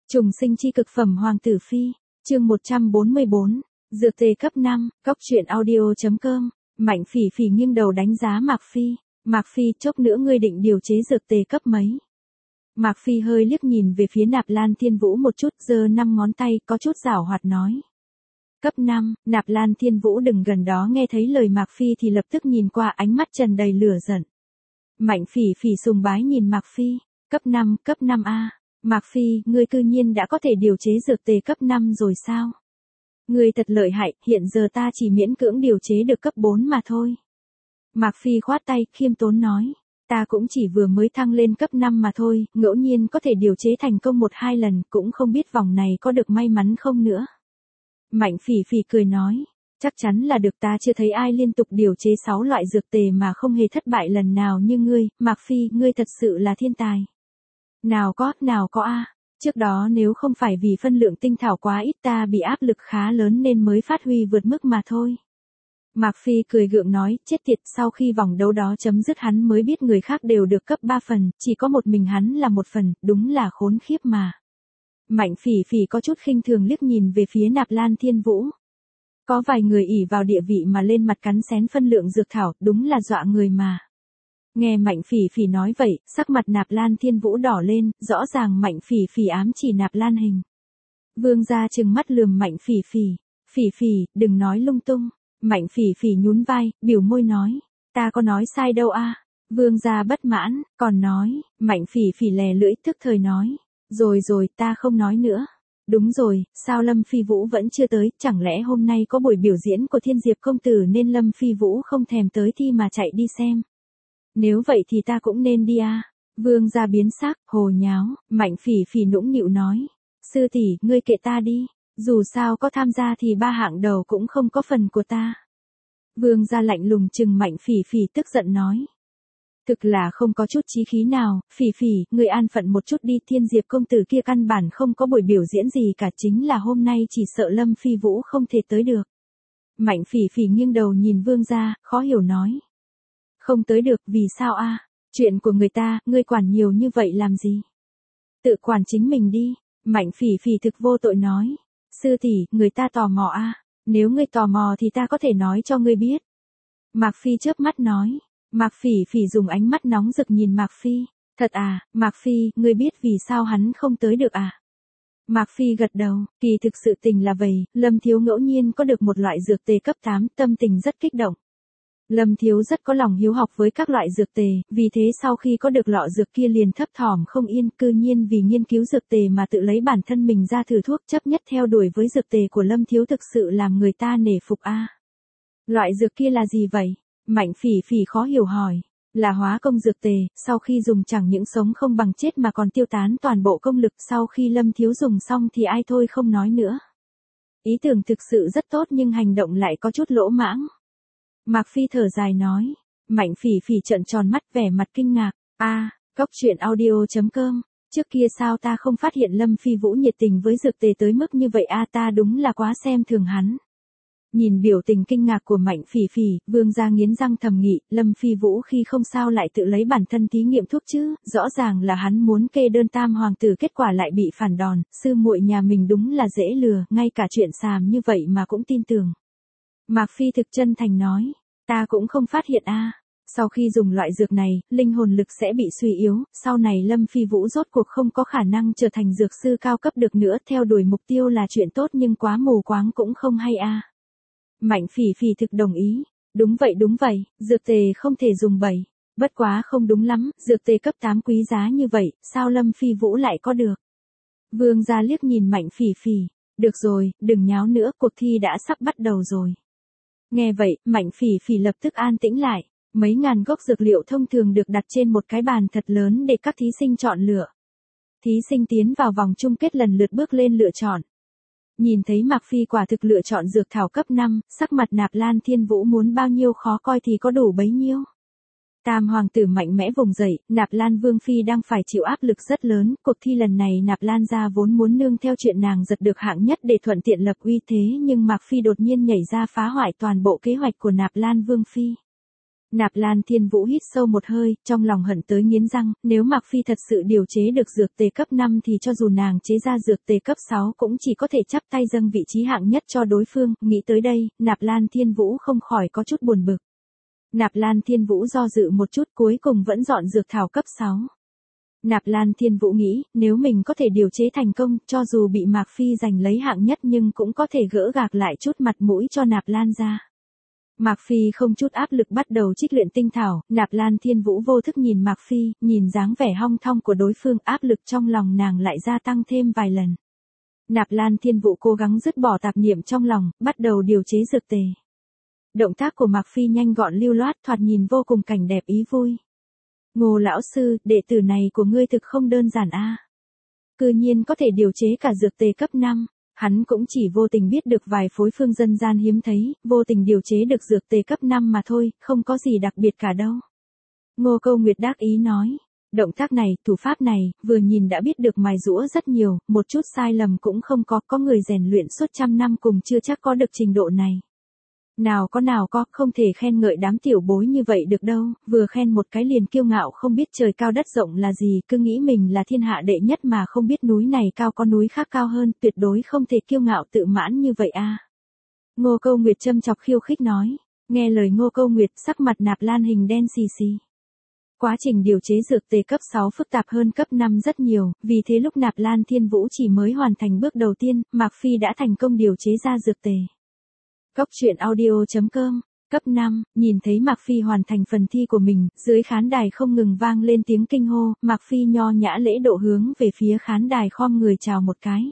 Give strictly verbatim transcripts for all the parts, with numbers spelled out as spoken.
Trùng sinh chi cực phẩm Hoàng tử phi, chương một trăm bốn mươi bốn, dược tề cấp năm, cóc truyện audio.com, Mạnh Phỉ Phỉ nghiêng đầu đánh giá Mạc Phi, Mạc Phi chốc nữa ngươi định điều chế dược tề cấp mấy. Mạc Phi hơi liếc nhìn về phía Nạp Lan Thiên Vũ một chút, giơ năm ngón tay có chút giảo hoạt nói. Cấp năm, Nạp Lan Thiên Vũ đừng gần đó nghe thấy lời Mạc Phi thì lập tức nhìn qua, ánh mắt tràn đầy lửa giận. Mạnh Phỉ Phỉ sùng bái nhìn Mạc Phi, cấp năm, cấp năm a. Mạc Phi, ngươi cư nhiên đã có thể điều chế dược tề cấp năm rồi sao? Ngươi thật lợi hại, hiện giờ ta chỉ miễn cưỡng điều chế được cấp bốn mà thôi. Mạc Phi khoát tay, khiêm tốn nói, ta cũng chỉ vừa mới thăng lên cấp năm mà thôi, ngẫu nhiên có thể điều chế thành công một hai lần, cũng không biết vòng này có được may mắn không nữa. Mạnh Phỉ Phỉ cười nói, chắc chắn là được, ta chưa thấy ai liên tục điều chế sáu loại dược tề mà không hề thất bại lần nào như ngươi, Mạc Phi, ngươi thật sự là thiên tài. Nào có, nào có a. Trước đó nếu không phải vì phân lượng tinh thảo quá ít ta bị áp lực khá lớn nên mới phát huy vượt mức mà thôi. Mạc Phi cười gượng nói, chết tiệt, sau khi vòng đấu đó chấm dứt hắn mới biết người khác đều được cấp ba phần, chỉ có một mình hắn là một phần, đúng là khốn khiếp mà. Mạnh Phỉ Phỉ có chút khinh thường liếc nhìn về phía Nạp Lan Thiên Vũ. Có vài người ỷ vào địa vị mà lên mặt cắn xén phân lượng dược thảo, đúng là dọa người mà. Nghe Mạnh Phỉ Phỉ nói vậy, sắc mặt Nạp Lan Thiên Vũ đỏ lên, rõ ràng Mạnh Phỉ Phỉ ám chỉ Nạp Lan Hình. Vương gia trừng mắt lườm Mạnh Phỉ Phỉ, Phỉ Phỉ, đừng nói lung tung. Mạnh Phỉ Phỉ nhún vai, biểu môi nói, ta có nói sai đâu a. Vương gia bất mãn, còn nói, Mạnh Phỉ Phỉ lè lưỡi tức thời nói, rồi rồi, ta không nói nữa. Đúng rồi, sao Lâm Phi Vũ vẫn chưa tới, chẳng lẽ hôm nay có buổi biểu diễn của Thiên Diệp công tử nên Lâm Phi Vũ không thèm tới thi mà chạy đi xem. Nếu vậy thì ta cũng nên đi à. Vương gia biến sắc, hồ nháo, Mạnh Phỉ Phỉ nũng nịu nói. Sư tỷ, ngươi kệ ta đi, dù sao có tham gia thì ba hạng đầu cũng không có phần của ta. Vương gia lạnh lùng trừng Mạnh Phỉ Phỉ tức giận nói. Thực là không có chút chí khí nào, Phỉ Phỉ, ngươi an phận một chút đi, Thiên Diệp công tử kia căn bản không có buổi biểu diễn gì cả, chính là hôm nay chỉ sợ Lâm Phi Vũ không thể tới được. Mạnh Phỉ Phỉ nghiêng đầu nhìn Vương gia, khó hiểu nói. Không tới được, vì sao a? Chuyện của người ta, ngươi quản nhiều như vậy làm gì? Tự quản chính mình đi, Mạnh Phỉ Phỉ thực vô tội nói. Sư tỷ, người ta tò mò a, nếu ngươi tò mò thì ta có thể nói cho ngươi biết. Mạc Phi chớp mắt nói. Mạc Phỉ Phỉ dùng ánh mắt nóng rực nhìn Mạc Phi. Thật à, Mạc Phi, ngươi biết vì sao hắn không tới được à? Mạc Phi gật đầu, kỳ thực sự tình là vậy, Lâm Thiếu ngẫu nhiên có được một loại dược tề cấp tám, tâm tình rất kích động. Lâm Thiếu rất có lòng hiếu học với các loại dược tề, vì thế sau khi có được lọ dược kia liền thấp thỏm không yên, cư nhiên vì nghiên cứu dược tề mà tự lấy bản thân mình ra thử thuốc, chấp nhất theo đuổi với dược tề của Lâm Thiếu, thực sự làm người ta nể phục a. À. Loại dược kia là gì vậy? Mạnh Phỉ Phỉ khó hiểu hỏi. Là hóa công dược tề, sau khi dùng chẳng những sống không bằng chết mà còn tiêu tán toàn bộ công lực, sau khi Lâm Thiếu dùng xong thì ai thôi không nói nữa. Ý tưởng thực sự rất tốt nhưng hành động lại có chút lỗ mãng. Mạc Phi thở dài nói. Mạnh Phỉ Phỉ trợn tròn mắt vẻ mặt kinh ngạc. A, à, cóc truyện audio.com. Trước kia sao ta không phát hiện Lâm Phi Vũ nhiệt tình với dược tề tới mức như vậy a, à, ta đúng là quá xem thường hắn. Nhìn biểu tình kinh ngạc của Mạnh Phỉ Phỉ, Vương gia nghiến răng thầm nghị, Lâm Phi Vũ khi không sao lại tự lấy bản thân thí nghiệm thuốc chứ, rõ ràng là hắn muốn kê đơn tam hoàng tử, kết quả lại bị phản đòn, sư muội nhà mình đúng là dễ lừa, ngay cả chuyện xàm như vậy mà cũng tin tưởng. Mạc Phi thực chân thành nói, ta cũng không phát hiện a. À. Sau khi dùng loại dược này, linh hồn lực sẽ bị suy yếu, sau này Lâm Phi Vũ rốt cuộc không có khả năng trở thành dược sư cao cấp được nữa, theo đuổi mục tiêu là chuyện tốt nhưng quá mù quáng cũng không hay a. À. Mạnh Phỉ Phỉ thực đồng ý, đúng vậy đúng vậy, dược tề không thể dùng bậy, bất quá không đúng lắm, dược tề cấp tám quý giá như vậy, sao Lâm Phi Vũ lại có được? Vương gia liếc nhìn Mạnh Phỉ Phỉ, được rồi, đừng nháo nữa, cuộc thi đã sắp bắt đầu rồi. Nghe vậy, Mạnh Phỉ Phỉ lập tức an tĩnh lại, mấy ngàn gốc dược liệu thông thường được đặt trên một cái bàn thật lớn để các thí sinh chọn lựa. Thí sinh tiến vào vòng chung kết lần lượt bước lên lựa chọn. Nhìn thấy Mạc Phi quả thực lựa chọn dược thảo cấp năm, sắc mặt Nạp Lan Thiên Vũ muốn bao nhiêu khó coi thì có đủ bấy nhiêu. Tam hoàng tử mạnh mẽ vùng dậy, Nạp Lan Vương Phi đang phải chịu áp lực rất lớn, cuộc thi lần này Nạp Lan gia vốn muốn nương theo chuyện nàng giật được hạng nhất để thuận tiện lập uy thế nhưng Mạc Phi đột nhiên nhảy ra phá hoại toàn bộ kế hoạch của Nạp Lan Vương Phi. Nạp Lan Thiên Vũ hít sâu một hơi, trong lòng hận tới nghiến răng, nếu Mạc Phi thật sự điều chế được dược tề cấp năm thì cho dù nàng chế ra dược tề cấp sáu cũng chỉ có thể chắp tay dâng vị trí hạng nhất cho đối phương, nghĩ tới đây, Nạp Lan Thiên Vũ không khỏi có chút buồn bực. Nạp Lan Thiên Vũ do dự một chút cuối cùng vẫn dọn dược thảo cấp sáu. Nạp Lan Thiên Vũ nghĩ, nếu mình có thể điều chế thành công, cho dù bị Mạc Phi giành lấy hạng nhất nhưng cũng có thể gỡ gạc lại chút mặt mũi cho Nạp Lan ra. Mạc Phi không chút áp lực bắt đầu trích luyện tinh thảo, Nạp Lan Thiên Vũ vô thức nhìn Mạc Phi, nhìn dáng vẻ hong thong của đối phương, áp lực trong lòng nàng lại gia tăng thêm vài lần. Nạp Lan Thiên Vũ cố gắng dứt bỏ tạp niệm trong lòng, bắt đầu điều chế dược tề. Động tác của Mạc Phi nhanh gọn lưu loát, thoạt nhìn vô cùng cảnh đẹp ý vui. Ngô lão sư, đệ tử này của ngươi thực không đơn giản a. Cư nhiên có thể điều chế cả dược tề cấp năm. Hắn cũng chỉ vô tình biết được vài phối phương dân gian hiếm thấy, vô tình điều chế được dược tề cấp năm mà thôi, không có gì đặc biệt cả đâu. Ngô Câu Nguyệt đắc ý nói, động tác này, thủ pháp này, vừa nhìn đã biết được mài giũa rất nhiều, một chút sai lầm cũng không có, có người rèn luyện suốt trăm năm cùng chưa chắc có được trình độ này. Nào có nào có, không thể khen ngợi đám tiểu bối như vậy được đâu, vừa khen một cái liền kiêu ngạo không biết trời cao đất rộng là gì, cứ nghĩ mình là thiên hạ đệ nhất mà không biết núi này cao có núi khác cao hơn, tuyệt đối không thể kiêu ngạo tự mãn như vậy a. Ngô Câu Nguyệt châm chọc khiêu khích nói, nghe lời Ngô Câu Nguyệt sắc mặt Nạp Lan Hình đen xì xì. Quá trình điều chế dược tề cấp sáu phức tạp hơn cấp năm rất nhiều, vì thế lúc Nạp Lan Thiên Vũ chỉ mới hoàn thành bước đầu tiên, Mạc Phi đã thành công điều chế ra dược tề. Cốc truyện audio chấm com, cấp năm, nhìn thấy Mạc Phi hoàn thành phần thi của mình, dưới khán đài không ngừng vang lên tiếng kinh hô, Mạc Phi nho nhã lễ độ hướng về phía khán đài khom người chào một cái.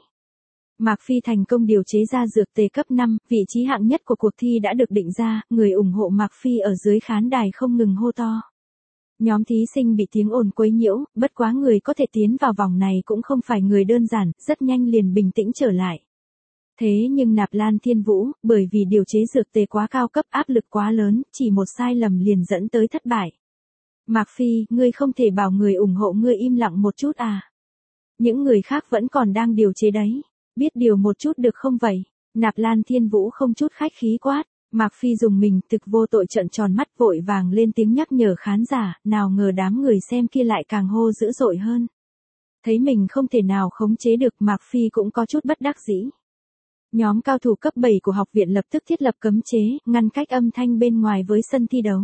Mạc Phi thành công điều chế ra dược tề cấp năm, vị trí hạng nhất của cuộc thi đã được định ra, người ủng hộ Mạc Phi ở dưới khán đài không ngừng hô to. Nhóm thí sinh bị tiếng ồn quấy nhiễu, bất quá người có thể tiến vào vòng này cũng không phải người đơn giản, rất nhanh liền bình tĩnh trở lại. Thế nhưng Nạp Lan Thiên Vũ, bởi vì điều chế dược tề quá cao cấp, áp lực quá lớn, chỉ một sai lầm liền dẫn tới thất bại. Mạc Phi, ngươi không thể bảo người ủng hộ ngươi im lặng một chút à? Những người khác vẫn còn đang điều chế đấy, biết điều một chút được không vậy? Nạp Lan Thiên Vũ không chút khách khí quát, Mạc Phi dùng mình thực vô tội trợn tròn mắt vội vàng lên tiếng nhắc nhở khán giả, nào ngờ đám người xem kia lại càng hô dữ dội hơn. Thấy mình không thể nào khống chế được, Mạc Phi cũng có chút bất đắc dĩ. Nhóm cao thủ cấp bảy của học viện lập tức thiết lập cấm chế, ngăn cách âm thanh bên ngoài với sân thi đấu.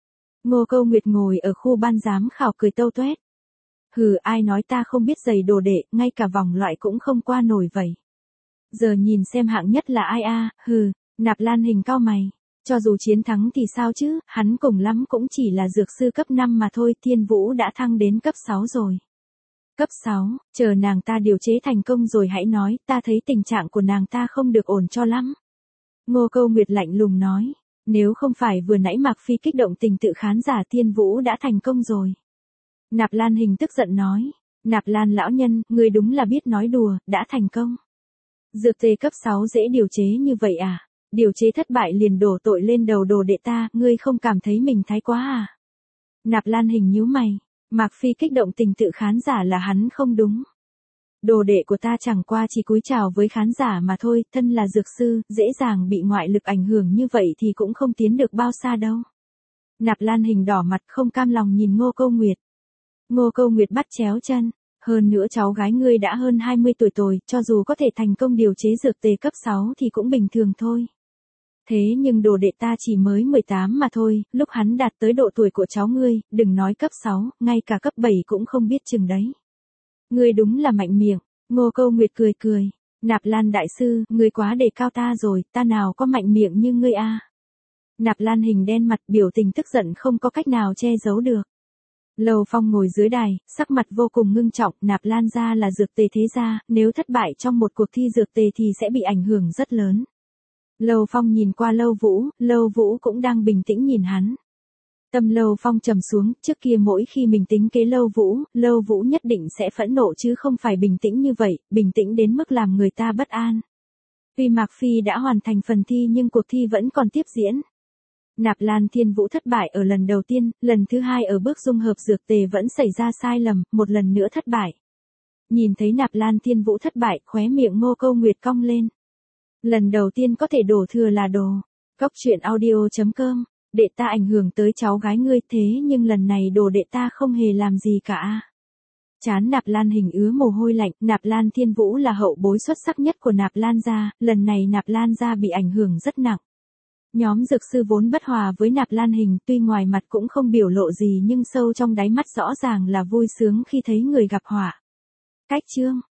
Ngô Câu Nguyệt ngồi ở khu ban giám khảo cười tâu tuét. Hừ, ai nói ta không biết giày đồ đệ, ngay cả vòng loại cũng không qua nổi vậy. Giờ nhìn xem hạng nhất là ai a, hừ, Nạp Lan Hình cau mày. Cho dù chiến thắng thì sao chứ, hắn cùng lắm cũng chỉ là dược sư cấp năm mà thôi, Thiên Vũ đã thăng đến cấp sáu rồi. Cấp sáu, chờ nàng ta điều chế thành công rồi hãy nói, ta thấy tình trạng của nàng ta không được ổn cho lắm. Ngô Câu Nguyệt lạnh lùng nói, nếu không phải vừa nãy Mạc Phi kích động tình tự khán giả, Thiên Vũ đã thành công rồi. Nạp Lan Hình tức giận nói, Nạp Lan lão nhân, ngươi đúng là biết nói đùa, đã thành công. Dược tề cấp sáu dễ điều chế như vậy à? Điều chế thất bại liền đổ tội lên đầu đồ đệ ta, ngươi không cảm thấy mình thái quá à? Nạp Lan Hình nhíu mày. Mạc Phi kích động tình tự khán giả là hắn không đúng. Đồ đệ của ta chẳng qua chỉ cúi chào với khán giả mà thôi, thân là dược sư, dễ dàng bị ngoại lực ảnh hưởng như vậy thì cũng không tiến được bao xa đâu. Nạp Lan Hình đỏ mặt không cam lòng nhìn Ngô Câu Nguyệt. Ngô Câu Nguyệt bắt chéo chân, hơn nữa cháu gái ngươi đã hơn hai mươi tuổi rồi, cho dù có thể thành công điều chế dược tề cấp sáu thì cũng bình thường thôi. Thế nhưng đồ đệ ta chỉ mới mười tám mà thôi, lúc hắn đạt tới độ tuổi của cháu ngươi, đừng nói cấp sáu, ngay cả cấp bảy cũng không biết chừng đấy. Ngươi đúng là mạnh miệng, Ngô Câu Nguyệt cười cười, Nạp Lan đại sư, ngươi quá đề cao ta rồi, ta nào có mạnh miệng như ngươi a. Nạp Lan Hình đen mặt, biểu tình tức giận không có cách nào che giấu được. Lầu Phong ngồi dưới đài, sắc mặt vô cùng ngưng trọng, Nạp Lan gia là dược tề thế gia, nếu thất bại trong một cuộc thi dược tề thì sẽ bị ảnh hưởng rất lớn. Lầu Phong nhìn qua Lâu Vũ, Lâu Vũ cũng đang bình tĩnh nhìn hắn. Tâm Lâu Phong trầm xuống, trước kia mỗi khi mình tính kế Lâu Vũ, Lâu Vũ nhất định sẽ phẫn nộ chứ không phải bình tĩnh như vậy, bình tĩnh đến mức làm người ta bất an. Tuy Mạc Phi đã hoàn thành phần thi nhưng cuộc thi vẫn còn tiếp diễn. Nạp Lan Thiên Vũ thất bại ở lần đầu tiên, lần thứ hai ở bước dung hợp dược tề vẫn xảy ra sai lầm, một lần nữa thất bại. Nhìn thấy Nạp Lan Thiên Vũ thất bại, khóe miệng Ngô Câu Nguyệt cong lên. Lần đầu tiên có thể đổ thừa là đồ. Cốc truyện audio chấm com đệ ta ảnh hưởng tới cháu gái ngươi thế nhưng lần này đồ đệ ta không hề làm gì cả. Chán Nạp Lan Hình ứa mồ hôi lạnh, Nạp Lan Thiên Vũ là hậu bối xuất sắc nhất của Nạp Lan gia, lần này Nạp Lan gia bị ảnh hưởng rất nặng. Nhóm dược sư vốn bất hòa với Nạp Lan Hình, tuy ngoài mặt cũng không biểu lộ gì nhưng sâu trong đáy mắt rõ ràng là vui sướng khi thấy người gặp họa. Cách chương